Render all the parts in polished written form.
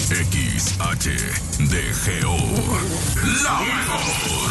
XHDGO. La mejor.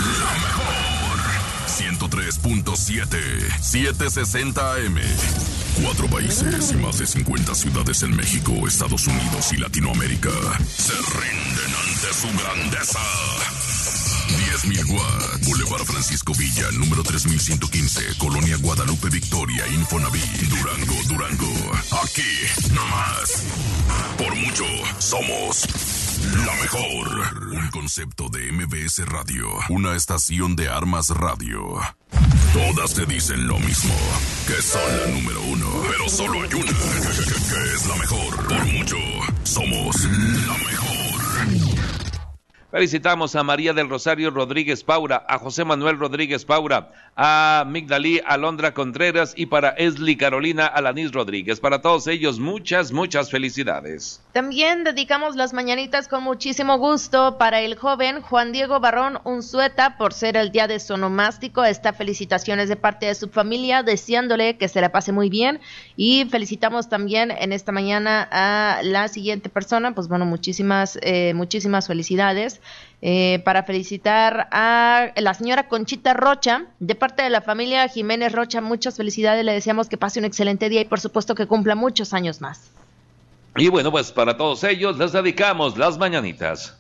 103.7, 760 AM. 4 países y más de 50 ciudades en México, Estados Unidos y Latinoamérica se rinden ante su grandeza. 10.000 watts, Boulevard Francisco Villa, número 3115, Colonia Guadalupe Victoria, Infonavit, Durango. Aquí, nomás. Por mucho, somos la mejor. Un concepto de MBS Radio, una estación de Armas Radio. Todas te dicen lo mismo, que son la número uno, pero solo hay una, que es la mejor. Por mucho, somos la mejor. Felicitamos a María del Rosario Rodríguez Paura, a José Manuel Rodríguez Paura, a Migdalí Alondra Contreras y para Esli Carolina Alanis Rodríguez. Para todos ellos, muchas felicidades. También dedicamos las mañanitas con muchísimo gusto para el joven Juan Diego Barrón Unzueta por ser el día de su onomástico. Felicitaciones de parte de su familia, deseándole que se la pase muy bien. Y felicitamos también en esta mañana a la siguiente persona, pues bueno, muchísimas felicidades. Para felicitar a la señora Conchita Rocha, de parte de la familia Jiménez Rocha, muchas felicidades, le deseamos que pase un excelente día y por supuesto que cumpla muchos años más. Y bueno, pues para todos ellos les dedicamos las mañanitas.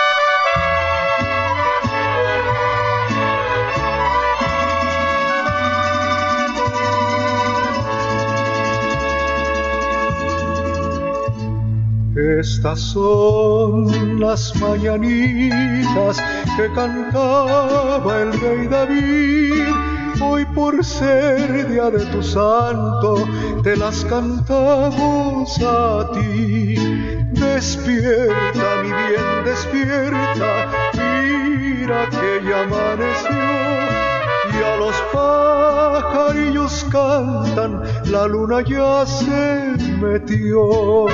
Estas son las mañanitas que cantaba el rey David. Hoy por ser día de tu santo, te las cantamos a ti. Despierta, mi bien, despierta, mira que ya amaneció. Y a los pajarillos cantan, la luna ya se metió.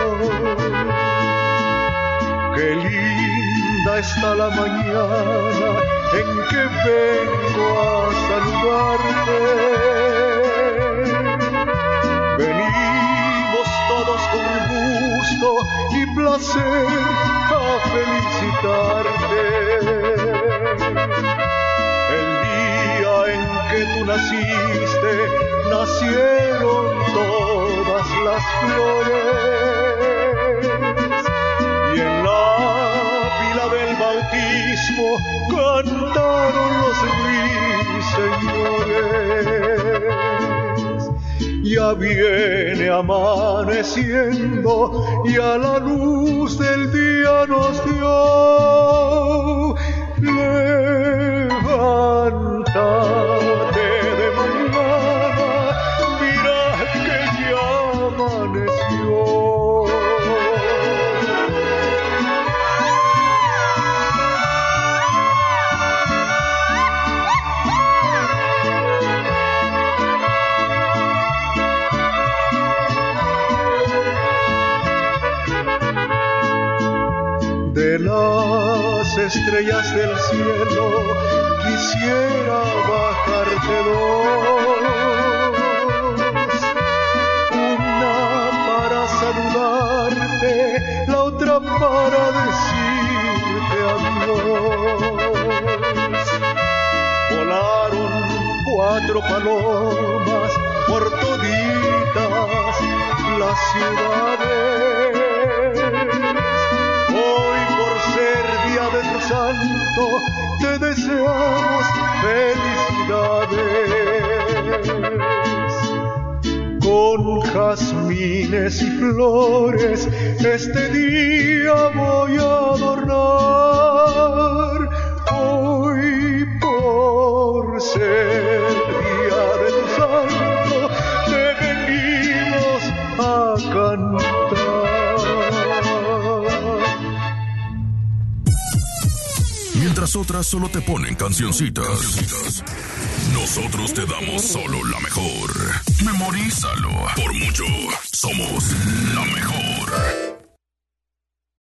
Qué linda está la mañana en que vengo a saludarte. Venimos todos con gusto y placer a felicitarte. El día en que tú naciste, nacieron todas las flores. Y en la pila del bautismo cantaron los ruiseñores. Ya viene amaneciendo y a la luz del día nos dio. Levántate de mañana, mira que ya amaneció. De las estrellas del cielo quisiera bajarte dos, una para saludarte, la otra para decirte adiós. Volaron 4 palomas por toditas las ciudades. Hoy por ser día de tu santo te deseamos felicidades. Con jazmines y flores este día voy a adornar. Hoy por ser día de tu santo te venimos a cantar. Mientras otras solo te ponen cancioncitas, nosotros te damos solo la mejor. Memorízalo. Por mucho, somos la mejor.